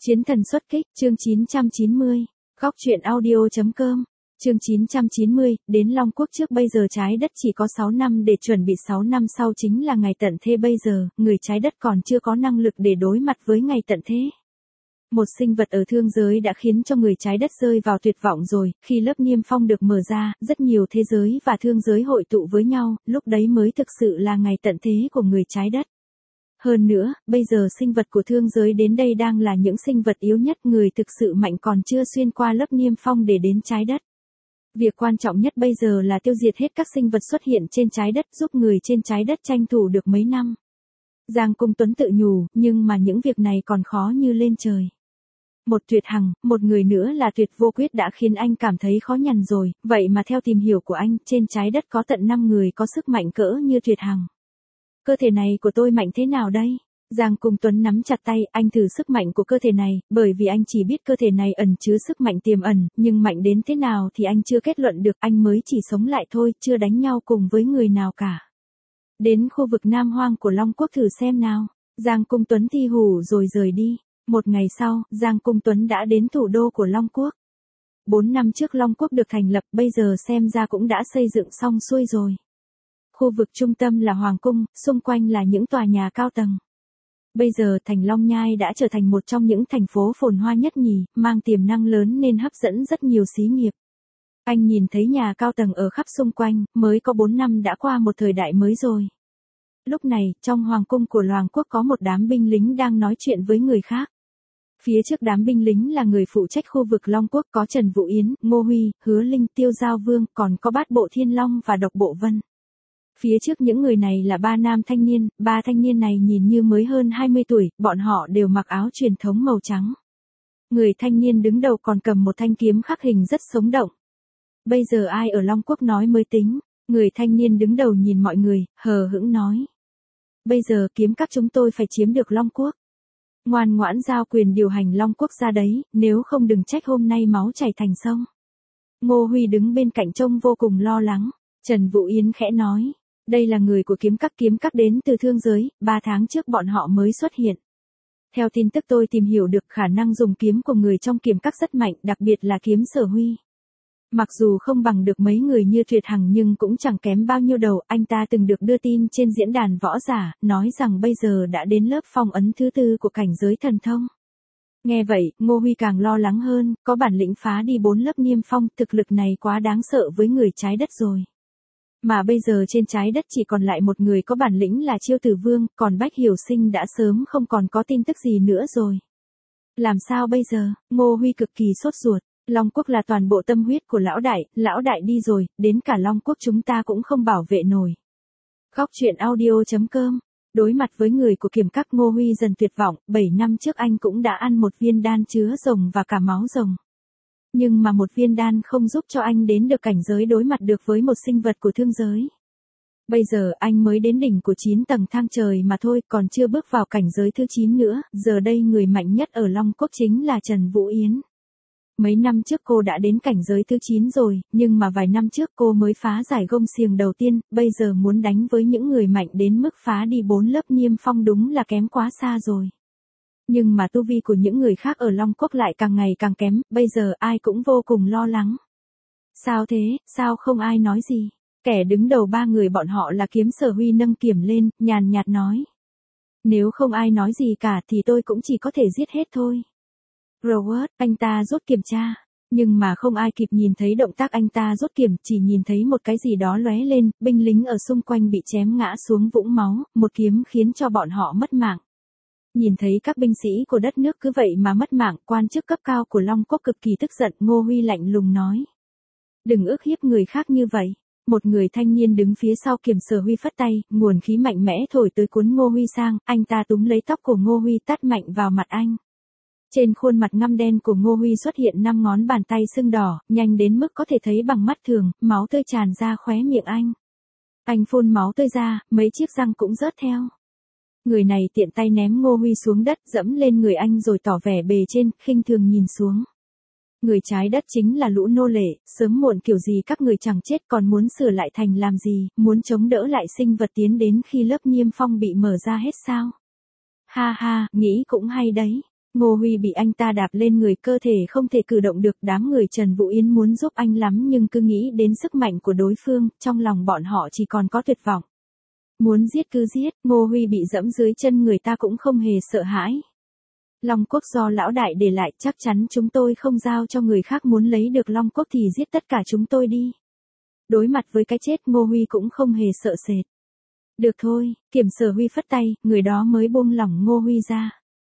Chiến thần xuất kích, chương 990. Góc truyện audio.com. Chương 990, đến Long Quốc trước bây giờ trái đất chỉ có 6 năm để chuẩn bị 6 năm sau chính là ngày tận thế bây giờ, người trái đất còn chưa có năng lực để đối mặt với ngày tận thế. Một sinh vật ở thương giới đã khiến cho người trái đất rơi vào tuyệt vọng rồi, khi lớp niêm phong được mở ra, rất nhiều thế giới và thương giới hội tụ với nhau, lúc đấy mới thực sự là ngày tận thế của người trái đất. Hơn nữa, bây giờ sinh vật của thương giới đến đây đang là những sinh vật yếu nhất, người thực sự mạnh còn chưa xuyên qua lớp niêm phong để đến trái đất. Việc quan trọng nhất bây giờ là tiêu diệt hết các sinh vật xuất hiện trên trái đất, giúp người trên trái đất tranh thủ được mấy năm. Giang Cung Tuấn tự nhủ, nhưng mà những việc này còn khó như lên trời. Một Tuyệt Hằng, một người nữa là Tuyệt Vô Quyết đã khiến anh cảm thấy khó nhằn rồi, vậy mà theo tìm hiểu của anh, trên trái đất có tận 5 người có sức mạnh cỡ như Tuyệt Hằng. Cơ thể này của tôi mạnh thế nào đây? Giang Cung Tuấn nắm chặt tay, anh thử sức mạnh của cơ thể này, bởi vì anh chỉ biết cơ thể này ẩn chứa sức mạnh tiềm ẩn, nhưng mạnh đến thế nào thì anh chưa kết luận được, anh mới chỉ sống lại thôi, chưa đánh nhau cùng với người nào cả. Đến khu vực Nam Hoang của Long Quốc thử xem nào. Giang Cung Tuấn thi hủ rồi rời đi. Một ngày sau, Giang Cung Tuấn đã đến thủ đô của Long Quốc. 4 năm trước Long Quốc được thành lập, bây giờ xem ra cũng đã xây dựng xong xuôi rồi. Khu vực trung tâm là Hoàng Cung, xung quanh là những tòa nhà cao tầng. Bây giờ thành Long Nhai đã trở thành một trong những thành phố phồn hoa nhất nhì, mang tiềm năng lớn nên hấp dẫn rất nhiều xí nghiệp. Anh nhìn thấy nhà cao tầng ở khắp xung quanh, mới có 4 năm đã qua một thời đại mới rồi. Lúc này, trong Hoàng Cung của Loàng Quốc có một đám binh lính đang nói chuyện với người khác. Phía trước đám binh lính là người phụ trách khu vực Long Quốc có Trần Vũ Yến, Ngô Huy, Hứa Linh, Tiêu Giao Vương, còn có Bát Bộ Thiên Long và Độc Bộ Vân. Phía trước những người này là 3 nam thanh niên, 3 thanh niên này nhìn như mới hơn 20 tuổi, bọn họ đều mặc áo truyền thống màu trắng. Người thanh niên đứng đầu còn cầm một thanh kiếm khắc hình rất sống động. Bây giờ ai ở Long Quốc nói mới tính, người thanh niên đứng đầu nhìn mọi người, hờ hững nói. Bây giờ kiếm các chúng tôi phải chiếm được Long Quốc. Ngoan ngoãn giao quyền điều hành Long Quốc ra đấy, nếu không đừng trách hôm nay máu chảy thành sông. Ngô Huy đứng bên cạnh trông vô cùng lo lắng. Trần Vũ Yến khẽ nói. Đây là người của kiếm các đến từ thương giới, 3 tháng trước bọn họ mới xuất hiện. Theo tin tức tôi tìm hiểu được khả năng dùng kiếm của người trong kiếm các rất mạnh, đặc biệt là kiếm Sở Huy. Mặc dù không bằng được mấy người như Tuyệt Hằng nhưng cũng chẳng kém bao nhiêu đâu, anh ta từng được đưa tin trên diễn đàn võ giả, nói rằng bây giờ đã đến lớp phong ấn thứ 4 của cảnh giới thần thông. Nghe vậy, Ngô Huy càng lo lắng hơn, có bản lĩnh phá đi 4 lớp niêm phong, thực lực này quá đáng sợ với người trái đất rồi. Mà bây giờ trên trái đất chỉ còn lại một người có bản lĩnh là Chiêu Tử Vương, còn Bách Hiểu Sinh đã sớm không còn có tin tức gì nữa rồi. Làm sao bây giờ? Ngô Huy cực kỳ sốt ruột. Long Quốc là toàn bộ tâm huyết của lão đại đi rồi, đến cả Long Quốc chúng ta cũng không bảo vệ nổi. Góc truyện audio.com. Đối mặt với người của kiếm các, Ngô Huy dần tuyệt vọng, 7 năm trước anh cũng đã ăn một viên đan chứa rồng và cả máu rồng. Nhưng mà một viên đan không giúp cho anh đến được cảnh giới đối mặt được với một sinh vật của thương giới. Bây giờ anh mới đến đỉnh của 9 tầng thang trời mà thôi, còn chưa bước vào cảnh giới thứ 9 nữa, giờ đây người mạnh nhất ở Long Quốc chính là Trần Vũ Yến. Mấy năm trước cô đã đến cảnh giới thứ 9 rồi, nhưng mà vài năm trước cô mới phá giải gông xiềng đầu tiên, bây giờ muốn đánh với những người mạnh đến mức phá đi 4 lớp niêm phong đúng là kém quá xa rồi. Nhưng mà tu vi của những người khác ở Long Quốc lại càng ngày càng kém, bây giờ ai cũng vô cùng lo lắng. Sao thế, sao không ai nói gì? Kẻ đứng đầu 3 người bọn họ là kiếm Sở Huy nâng kiếm lên, nhàn nhạt nói. Nếu không ai nói gì cả thì tôi cũng chỉ có thể giết hết thôi. Robert, anh ta rút kiếm tra. Nhưng mà không ai kịp nhìn thấy động tác anh ta rút kiếm, chỉ nhìn thấy một cái gì đó lóe lên, binh lính ở xung quanh bị chém ngã xuống vũng máu, một kiếm khiến cho bọn họ mất mạng. Nhìn thấy các binh sĩ của đất nước cứ vậy mà mất mạng, quan chức cấp cao của Long Quốc cực kỳ tức giận, Ngô Huy lạnh lùng nói. Đừng ức hiếp người khác như vậy. Một người thanh niên đứng phía sau kiếm Sở Huy phất tay, nguồn khí mạnh mẽ thổi tới cuốn Ngô Huy sang, anh ta túm lấy tóc của Ngô Huy tát mạnh vào mặt anh. Trên khuôn mặt ngăm đen của Ngô Huy xuất hiện 5 ngón bàn tay sưng đỏ, nhanh đến mức có thể thấy bằng mắt thường, máu tươi tràn ra khóe miệng anh. Anh phun máu tươi ra, mấy chiếc răng cũng rớt theo. Người này tiện tay ném Ngô Huy xuống đất, dẫm lên người anh rồi tỏ vẻ bề trên, khinh thường nhìn xuống. Người trái đất chính là lũ nô lệ, sớm muộn kiểu gì các người chẳng chết còn muốn sửa lại thành làm gì, muốn chống đỡ lại sinh vật tiến đến khi lớp niêm phong bị mở ra hết sao? Ha ha, nghĩ cũng hay đấy. Ngô Huy bị anh ta đạp lên người, cơ thể không thể cử động được. Đám người Trần Vũ Yến muốn giúp anh lắm nhưng cứ nghĩ đến sức mạnh của đối phương, trong lòng bọn họ chỉ còn có tuyệt vọng. Muốn giết cứ giết, Ngô Huy bị dẫm dưới chân người ta cũng không hề sợ hãi. Long Quốc do lão đại để lại, chắc chắn chúng tôi không giao cho người khác, muốn lấy được Long Quốc thì giết tất cả chúng tôi đi. Đối mặt với cái chết, Ngô Huy cũng không hề sợ sệt. Được thôi, Kiểm Sở Huy phất tay, người đó mới buông lỏng Ngô Huy ra.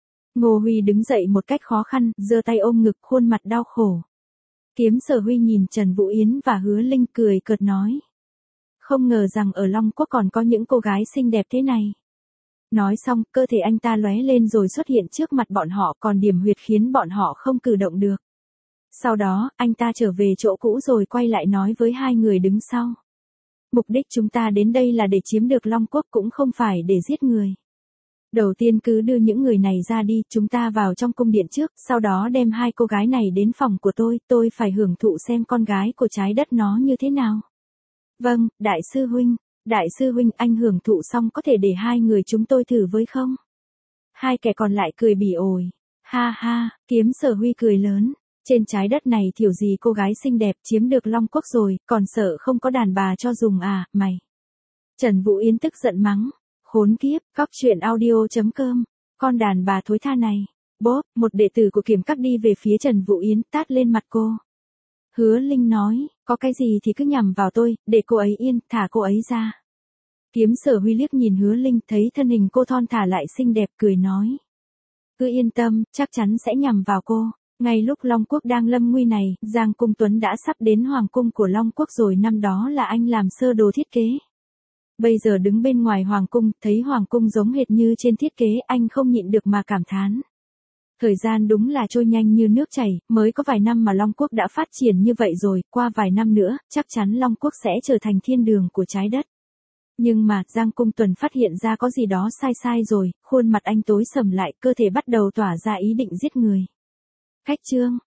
Ngô Huy đứng dậy một cách khó khăn, giơ tay ôm ngực, khuôn mặt đau khổ. Kiếm Sở Huy nhìn Trần Vũ Yến và Hứa Linh cười cợt nói. Không ngờ rằng ở Long Quốc còn có những cô gái xinh đẹp thế này. Nói xong, cơ thể anh ta lóe lên rồi xuất hiện trước mặt bọn họ, còn điểm huyệt khiến bọn họ không cử động được. Sau đó, anh ta trở về chỗ cũ rồi quay lại nói với hai người đứng sau. Mục đích chúng ta đến đây là để chiếm được Long Quốc, cũng không phải để giết người. Đầu tiên cứ đưa những người này ra đi, chúng ta vào trong cung điện trước, sau đó đem hai cô gái này đến phòng của tôi phải hưởng thụ xem con gái của trái đất nó như thế nào. Vâng, đại sư huynh. Đại sư huynh, anh hưởng thụ xong có thể để hai người chúng tôi thử với không? Hai kẻ còn lại cười bỉ ổi. Ha ha, Kiếm Sở Huy cười lớn. Trên trái đất này thiểu gì cô gái xinh đẹp, chiếm được Long Quốc rồi, còn sợ không có đàn bà cho dùng à, mày. Trần Vũ Yến tức giận mắng. Khốn kiếp, cóc truyện audio.com. Con đàn bà thối tha này. Bốp, một đệ tử của Kiểm Các đi về phía Trần Vũ Yến, tát lên mặt cô. Hứa Linh nói, có cái gì thì cứ nhằm vào tôi, để cô ấy yên, thả cô ấy ra. Kiếm Sở Huy liếc nhìn Hứa Linh, thấy thân hình cô thon thả lại xinh đẹp, cười nói. Cứ yên tâm, chắc chắn sẽ nhằm vào cô. Ngay lúc Long Quốc đang lâm nguy này, Giang Cung Tuấn đã sắp đến Hoàng cung của Long Quốc rồi, năm đó là anh làm sơ đồ thiết kế. Bây giờ đứng bên ngoài Hoàng cung, thấy Hoàng cung giống hệt như trên thiết kế, anh không nhịn được mà cảm thán. Thời gian đúng là trôi nhanh như nước chảy, mới có vài năm mà Long Quốc đã phát triển như vậy rồi, qua vài năm nữa, chắc chắn Long Quốc sẽ trở thành thiên đường của trái đất. Nhưng mà, Giang Cung Tuấn phát hiện ra có gì đó sai rồi, khuôn mặt anh tối sầm lại, cơ thể bắt đầu tỏa ra ý định giết người. Khách chương.